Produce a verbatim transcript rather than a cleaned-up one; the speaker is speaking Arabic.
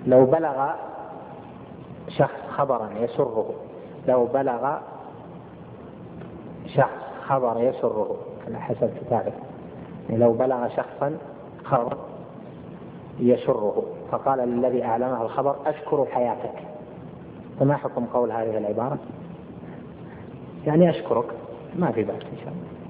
لو بلغ شخص خبرا يسره لو بلغ شخص خبر يسره على حسب كتابه، يعني لو بلغ شخصا خبر يسره فقال للذي أعلمه الخبر أشكر حياتك، فما حكم قول هذه العبارة؟ يعني أشكرك، ما في بأس إن شاء الله.